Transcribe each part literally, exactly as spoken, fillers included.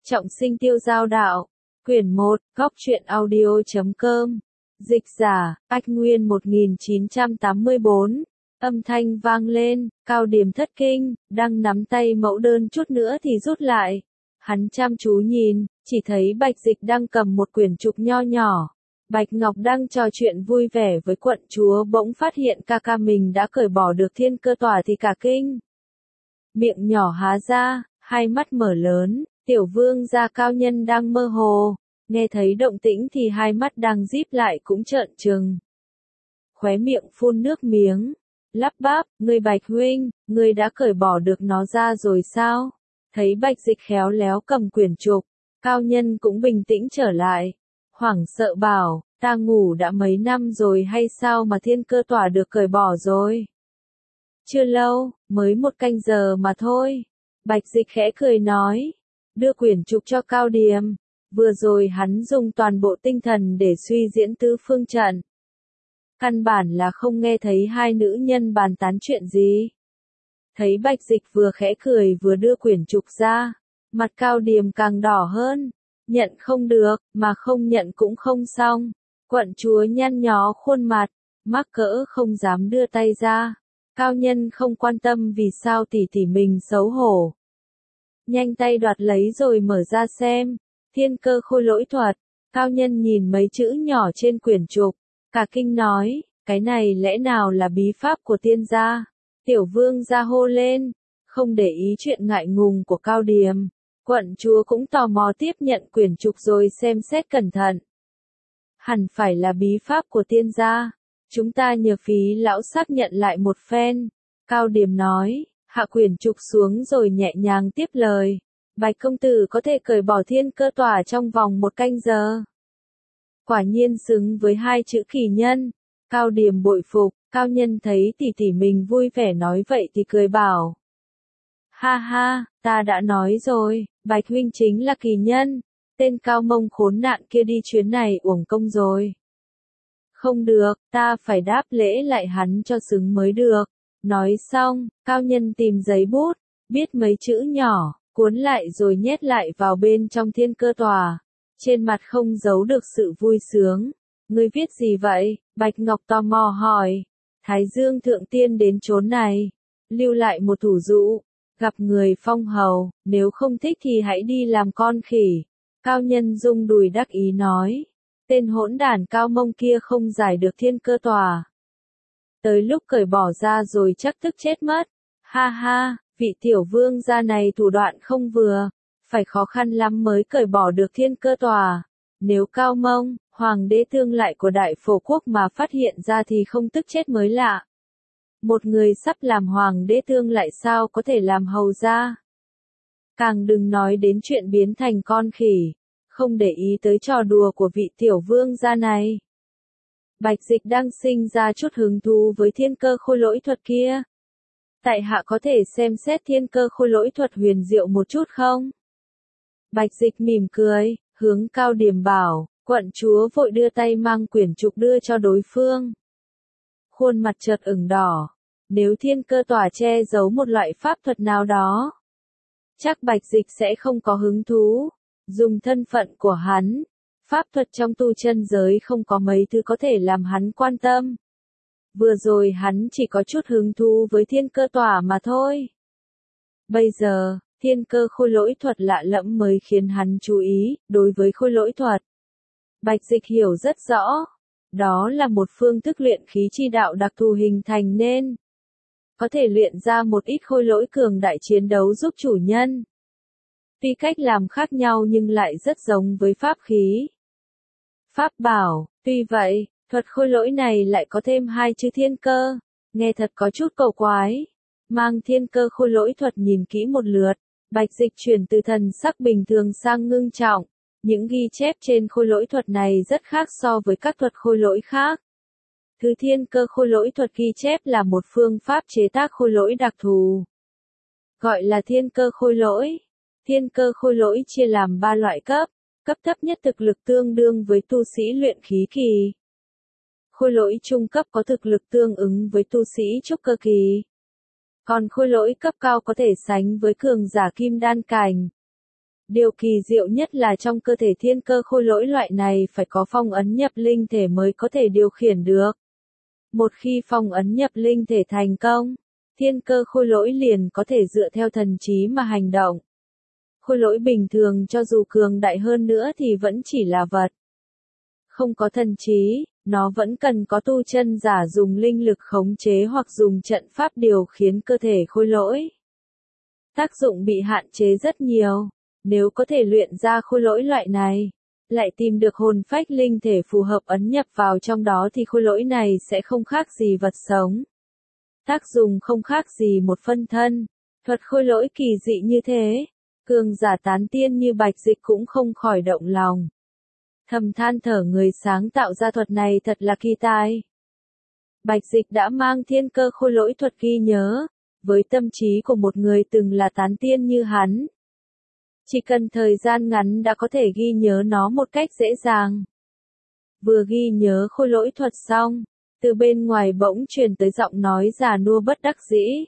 Trọng sinh tiêu giao đạo. Quyển một, góc truyện audio chấm com. Dịch giả, Ách Nguyên một nghìn chín trăm tám mươi bốn. Âm thanh vang lên, Cao Điềm thất kinh, đang nắm tay mẫu đơn chút nữa thì rút lại. Hắn chăm chú nhìn, chỉ thấy Bạch Dịch đang cầm một quyển trục nho nhỏ. Bạch Ngọc đang trò chuyện vui vẻ với quận chúa bỗng phát hiện ca ca mình đã cởi bỏ được thiên cơ tỏa thì cả kinh. Miệng nhỏ há ra, hai mắt mở lớn, tiểu vương gia Cao Nhân đang mơ hồ, nghe thấy động tĩnh thì hai mắt đang díp lại cũng trợn trừng. Khóe miệng phun nước miếng, lắp bắp, ngươi Bạch huynh, ngươi đã cởi bỏ được nó ra rồi sao? Thấy Bạch Dịch khéo léo cầm quyển trục, Cao Nhân cũng bình tĩnh trở lại, hoảng sợ bảo, ta ngủ đã mấy năm rồi hay sao mà thiên cơ tỏa được cởi bỏ rồi? Chưa lâu, mới một canh giờ mà thôi. Bạch Dịch khẽ cười nói, đưa quyển trục cho Cao Điềm. Vừa rồi hắn dùng toàn bộ tinh thần để suy diễn tứ phương trận. Căn bản là không nghe thấy hai nữ nhân bàn tán chuyện gì. Thấy Bạch Dịch vừa khẽ cười vừa đưa quyển trục ra, mặt Cao Điềm càng đỏ hơn. Nhận không được, mà không nhận cũng không xong. Quận chúa nhăn nhó khuôn mặt, mắc cỡ không dám đưa tay ra. Cao Nhân không quan tâm vì sao tỷ tỷ mình xấu hổ. Nhanh tay đoạt lấy rồi mở ra xem. Thiên cơ khôi lỗi thuật. Cao Nhân nhìn mấy chữ nhỏ trên quyển trục, cả kinh nói, cái này lẽ nào là bí pháp của tiên gia? Tiểu vương gia hô lên, không để ý chuyện ngại ngùng của Cao Điềm. Quận chúa cũng tò mò tiếp nhận quyển trục rồi xem xét cẩn thận. Hẳn phải là bí pháp của tiên gia. Chúng ta nhờ phí lão xác nhận lại một phen. Cao Điềm nói, hạ quyển trục xuống rồi nhẹ nhàng tiếp lời. Bạch công tử có thể cởi bỏ thiên cơ tỏa trong vòng một canh giờ. Quả nhiên xứng với hai chữ kỳ nhân. Cao Điềm bội phục, Cao Nhân thấy tỷ tỷ mình vui vẻ nói vậy thì cười bảo. Ha ha, ta đã nói rồi, Bạch huynh chính là kỳ nhân. Tên Cao Mông khốn nạn kia đi chuyến này uổng công rồi. Không được, ta phải đáp lễ lại hắn cho xứng mới được. Nói xong, Cao Nhân tìm giấy bút, viết mấy chữ nhỏ, cuốn lại rồi nhét lại vào bên trong thiên cơ tòa. Trên mặt không giấu được sự vui sướng. Ngươi viết gì vậy? Bạch Ngọc tò mò hỏi. Thái Dương thượng tiên đến chốn này, lưu lại một thủ dụ, gặp người phong hầu, nếu không thích thì hãy đi làm con khỉ. Cao Nhân rung đùi đắc ý nói. Tên hỗn đản Cao Mông kia không giải được thiên cơ tòa. Tới lúc cởi bỏ ra rồi chắc tức chết mất. Ha ha, vị tiểu vương gia này thủ đoạn không vừa, phải khó khăn lắm mới cởi bỏ được thiên cơ tòa. Nếu Cao Mông, hoàng đế tương lại của Đại Phổ Quốc mà phát hiện ra thì không tức chết mới lạ. Một người sắp làm hoàng đế tương lại sao có thể làm hầu gia? Càng đừng nói đến chuyện biến thành con khỉ. Không để ý tới trò đùa của vị tiểu vương gia này. Bạch Dịch đang sinh ra chút hứng thú với thiên cơ khôi lỗi thuật kia. Tại hạ có thể xem xét thiên cơ khôi lỗi thuật huyền diệu một chút không? Bạch Dịch mỉm cười, hướng Cao Điềm bảo, quận chúa vội đưa tay mang quyển trục đưa cho đối phương. Khuôn mặt chợt ửng đỏ, nếu thiên cơ tỏa che giấu một loại pháp thuật nào đó, chắc Bạch Dịch sẽ không có hứng thú. Dùng thân phận của hắn, pháp thuật trong tu chân giới không có mấy thứ có thể làm hắn quan tâm. Vừa rồi hắn chỉ có chút hứng thú với thiên cơ tỏa mà thôi. Bây giờ, thiên cơ khôi lỗi thuật lạ lẫm mới khiến hắn chú ý. Đối với khôi lỗi thuật, Bạch Dịch hiểu rất rõ. Đó là một phương thức luyện khí chi đạo đặc thù hình thành nên có thể luyện ra một ít khôi lỗi cường đại chiến đấu giúp chủ nhân. Tuy cách làm khác nhau nhưng lại rất giống với pháp khí, pháp bảo. Tuy vậy, thuật khôi lỗi này lại có thêm hai chữ thiên cơ, nghe thật có chút cầu quái. Mang thiên cơ khôi lỗi thuật nhìn kỹ một lượt, Bạch Dịch chuyển từ thần sắc bình thường sang ngưng trọng. Những ghi chép trên khôi lỗi thuật này rất khác so với các thuật khôi lỗi khác. Thứ thiên cơ khôi lỗi thuật ghi chép là một phương pháp chế tác khôi lỗi đặc thù, gọi là thiên cơ khôi lỗi. Thiên cơ khôi lỗi chia làm ba loại cấp. Cấp thấp nhất thực lực tương đương với tu sĩ luyện khí kỳ. Khôi lỗi trung cấp có thực lực tương ứng với tu sĩ trúc cơ kỳ. Còn khôi lỗi cấp cao có thể sánh với cường giả kim đan cảnh. Điều kỳ diệu nhất là trong cơ thể thiên cơ khôi lỗi loại này phải có phong ấn nhập linh thể mới có thể điều khiển được. Một khi phong ấn nhập linh thể thành công, thiên cơ khôi lỗi liền có thể dựa theo thần trí mà hành động. Khôi lỗi bình thường cho dù cường đại hơn nữa thì vẫn chỉ là vật. Không có thần trí, nó vẫn cần có tu chân giả dùng linh lực khống chế hoặc dùng trận pháp điều khiển cơ thể khôi lỗi. Tác dụng bị hạn chế rất nhiều. Nếu có thể luyện ra khôi lỗi loại này, lại tìm được hồn phách linh thể phù hợp ấn nhập vào trong đó thì khôi lỗi này sẽ không khác gì vật sống. Tác dụng không khác gì một phân thân. Thuật khôi lỗi kỳ dị như thế, cường giả tán tiên như Bạch Dịch cũng không khỏi động lòng. Thầm than thở người sáng tạo ra thuật này thật là kỳ tài. Bạch Dịch đã mang thiên cơ khôi lỗi thuật ghi nhớ, với tâm trí của một người từng là tán tiên như hắn. Chỉ cần thời gian ngắn đã có thể ghi nhớ nó một cách dễ dàng. Vừa ghi nhớ khôi lỗi thuật xong, từ bên ngoài bỗng truyền tới giọng nói già nua bất đắc dĩ.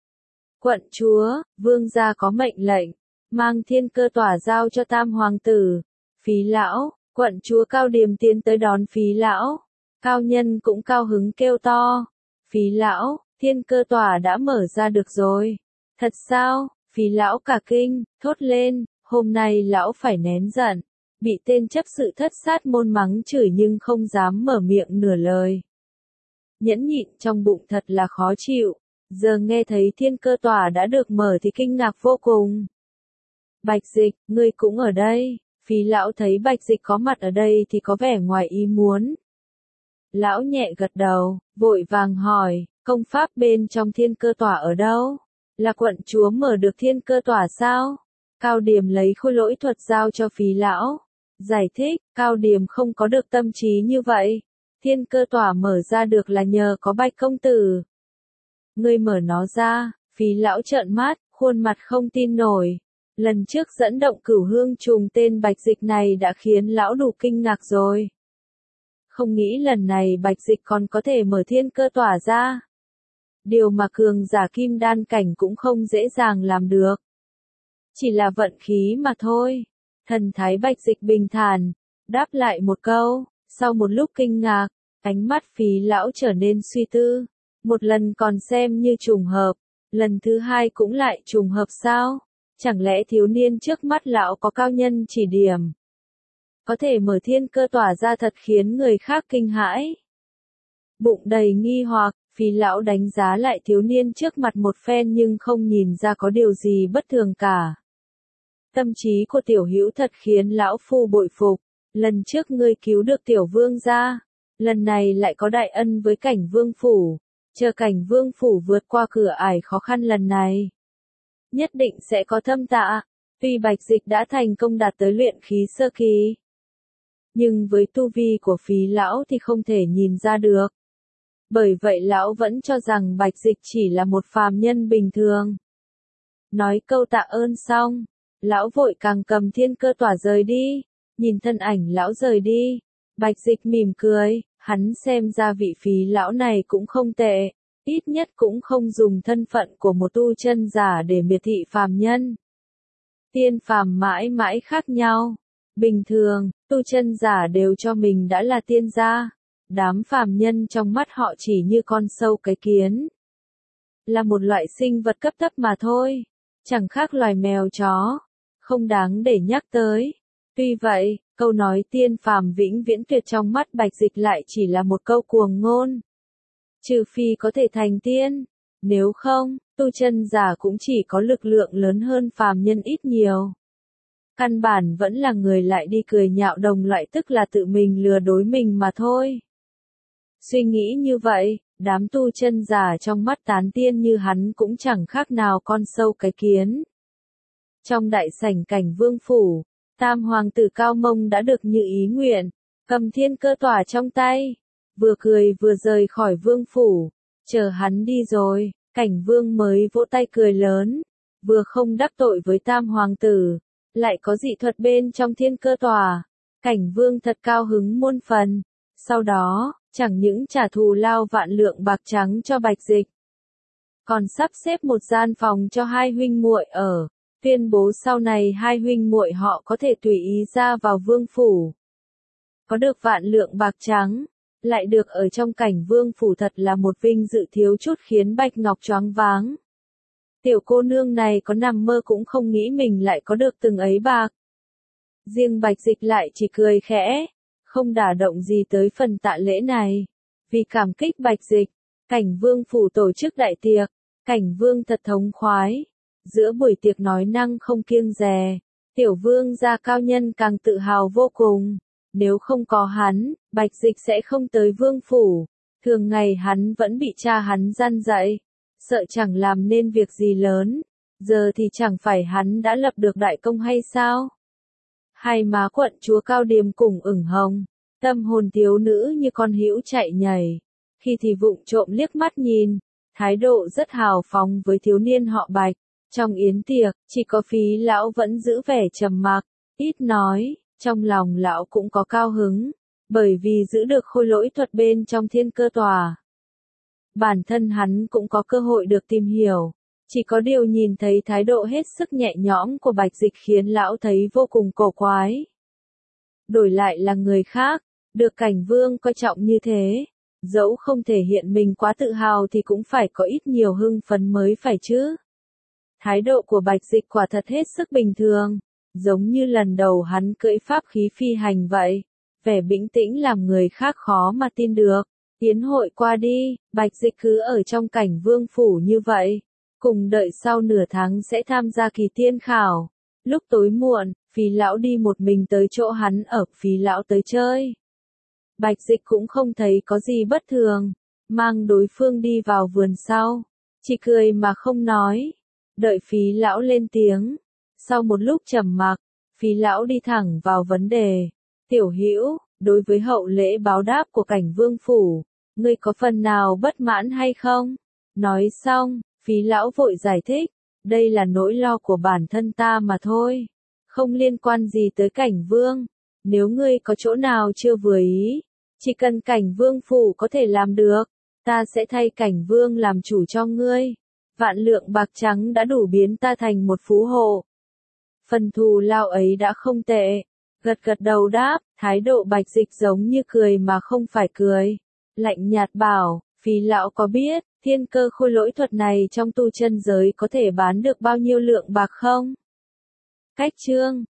Quận chúa, vương gia có mệnh lệnh, mang thiên cơ tỏa giao cho tam hoàng tử. Phí lão, quận chúa Cao Điềm tiến tới đón Phí lão. Cao nhân cũng cao hứng kêu to. Phí lão, thiên cơ tỏa đã mở ra được rồi. Thật sao? Phí lão cả kinh, thốt lên, hôm nay lão phải nén giận. Bị tên chấp sự thất sát môn mắng chửi nhưng không dám mở miệng nửa lời. Nhẫn nhịn trong bụng thật là khó chịu. Giờ nghe thấy thiên cơ tỏa đã được mở thì kinh ngạc vô cùng. Bạch Dịch, ngươi cũng ở đây. Phí lão thấy Bạch Dịch có mặt ở đây thì có vẻ ngoài ý muốn. Lão nhẹ gật đầu, vội vàng hỏi, công pháp bên trong thiên cơ tỏa ở đâu? Là quận chúa mở được thiên cơ tỏa sao? Cao Điềm lấy khôi lỗi thuật giao cho Phí lão. Giải thích, Cao Điềm không có được tâm trí như vậy. Thiên cơ tỏa mở ra được là nhờ có Bạch công tử. Ngươi mở nó ra, Phí lão trợn mắt, khuôn mặt không tin nổi. Lần trước dẫn động cửu hương trùng tên Bạch Dịch này đã khiến lão đủ kinh ngạc rồi. Không nghĩ lần này Bạch Dịch còn có thể mở thiên cơ tỏa ra. Điều mà cường giả kim đan cảnh cũng không dễ dàng làm được. Chỉ là vận khí mà thôi. Thần thái Bạch Dịch bình thản, đáp lại một câu, sau một lúc kinh ngạc, ánh mắt Phí lão trở nên suy tư. Một lần còn xem như trùng hợp, lần thứ hai cũng lại trùng hợp sao? Chẳng lẽ thiếu niên trước mắt lão có cao nhân chỉ điểm? Có thể mở thiên cơ tỏa ra thật khiến người khác kinh hãi. Bụng đầy nghi hoặc, Phí lão đánh giá lại thiếu niên trước mặt một phen nhưng không nhìn ra có điều gì bất thường cả. Tâm trí của tiểu hữu thật khiến lão phu bội phục. Lần trước ngươi cứu được tiểu vương gia, lần này lại có đại ân với cảnh vương phủ. Chờ cảnh vương phủ vượt qua cửa ải khó khăn lần này, nhất định sẽ có thâm tạ. Tuy Bạch Dịch đã thành công đạt tới luyện khí sơ kỳ, nhưng với tu vi của Phí lão thì không thể nhìn ra được. Bởi vậy lão vẫn cho rằng Bạch Dịch chỉ là một phàm nhân bình thường. Nói câu tạ ơn xong, lão vội càng cầm thiên cơ tỏa rời đi. Nhìn thân ảnh lão rời đi, Bạch Dịch mỉm cười, hắn xem ra vị Phí lão này cũng không tệ, ít nhất cũng không dùng thân phận của một tu chân giả để miệt thị phàm nhân. Tiên phàm mãi mãi khác nhau. Bình thường, tu chân giả đều cho mình đã là tiên gia. Đám phàm nhân trong mắt họ chỉ như con sâu cái kiến. Là một loại sinh vật cấp thấp mà thôi. Chẳng khác loài mèo chó. Không đáng để nhắc tới. Tuy vậy, câu nói tiên phàm vĩnh viễn tuyệt trong mắt Bạch Dịch lại chỉ là một câu cuồng ngôn. Trừ phi có thể thành tiên. Nếu không, tu chân giả cũng chỉ có lực lượng lớn hơn phàm nhân ít nhiều. Căn bản vẫn là người lại đi cười nhạo đồng loại, tức là tự mình lừa dối mình mà thôi. Suy nghĩ như vậy, đám tu chân giả trong mắt tán tiên như hắn cũng chẳng khác nào con sâu cái kiến. Trong đại sảnh cảnh vương phủ, tam hoàng tử Cao Mông đã được như ý nguyện, cầm thiên cơ tỏa trong tay, vừa cười vừa rời khỏi vương phủ. Chờ hắn đi rồi, cảnh vương mới vỗ tay cười lớn, vừa không đắc tội với tam hoàng tử, lại có dị thuật bên trong thiên cơ tỏa. Cảnh vương thật cao hứng muôn phần. Sau đó, chẳng những trả thù lao vạn lượng bạc trắng cho Bạch Dịch, còn sắp xếp một gian phòng cho hai huynh muội ở. tuyên bố sau này hai huynh muội họ có thể tùy ý ra vào vương phủ. Có được vạn lượng bạc trắng, lại được ở trong cảnh vương phủ thật là một vinh dự thiếu chút khiến Bạch Ngọc choáng váng. Tiểu cô nương này có nằm mơ cũng không nghĩ mình lại có được từng ấy bạc. Riêng Bạch Dịch lại chỉ cười khẽ, không đả động gì tới phần tạ lễ này. Vì cảm kích Bạch Dịch, cảnh vương phủ tổ chức đại tiệc, cảnh vương thật thống khoái. Giữa buổi tiệc nói năng không kiêng dè, tiểu vương gia cao nhân càng tự hào vô cùng. Nếu không có hắn, Bạch Dịch sẽ không tới vương phủ. Thường ngày hắn vẫn bị cha hắn gian dạy, sợ chẳng làm nên việc gì lớn. Giờ thì chẳng phải hắn đã lập được đại công hay sao? Hai má quận chúa Cao Điềm cùng ửng hồng, tâm hồn thiếu nữ như con hữu chạy nhảy. Khi thì vụng trộm liếc mắt nhìn, thái độ rất hào phóng với thiếu niên họ Bạch. Trong yến tiệc, chỉ có Phí lão vẫn giữ vẻ trầm mặc, ít nói. Trong lòng lão cũng có cao hứng, bởi vì giữ được khôi lỗi thuật bên trong thiên cơ tòa. Bản thân hắn cũng có cơ hội được tìm hiểu, chỉ có điều nhìn thấy thái độ hết sức nhẹ nhõm của Bạch Dịch khiến lão thấy vô cùng cổ quái. Đổi lại là người khác, được cảnh vương coi trọng như thế, dẫu không thể hiện mình quá tự hào thì cũng phải có ít nhiều hưng phấn mới phải chứ. Thái độ của Bạch Dịch quả thật hết sức bình thường. Giống như lần đầu hắn cưỡi pháp khí phi hành vậy, vẻ bình tĩnh làm người khác khó mà tin được. Yến hội qua đi, Bạch Dịch cứ ở trong cảnh vương phủ như vậy, cùng đợi sau nửa tháng sẽ tham gia kỳ tiên khảo. Lúc tối muộn, Phí lão đi một mình tới chỗ hắn ở, Phí lão tới chơi. Bạch Dịch cũng không thấy có gì bất thường, mang đối phương đi vào vườn sau, chỉ cười mà không nói, đợi Phí lão lên tiếng. Sau một lúc trầm mặc, Phí lão đi thẳng vào vấn đề. Tiểu Hữu, đối với hậu lễ báo đáp của cảnh vương phủ, ngươi có phần nào bất mãn hay không? Nói xong, Phí lão vội giải thích, đây là nỗi lo của bản thân ta mà thôi, không liên quan gì tới cảnh vương. Nếu ngươi có chỗ nào chưa vừa ý, chỉ cần cảnh vương phủ có thể làm được, ta sẽ thay cảnh vương làm chủ cho ngươi. Vạn lượng bạc trắng đã đủ biến ta thành một phú hộ. Phần thù lao ấy đã không tệ. Gật gật đầu đáp, thái độ Bạch Dịch giống như cười mà không phải cười. Lạnh nhạt bảo, Phí lão có biết, thiên cơ khôi lỗi thuật này trong tu chân giới có thể bán được bao nhiêu lượng bạc không? Cách chương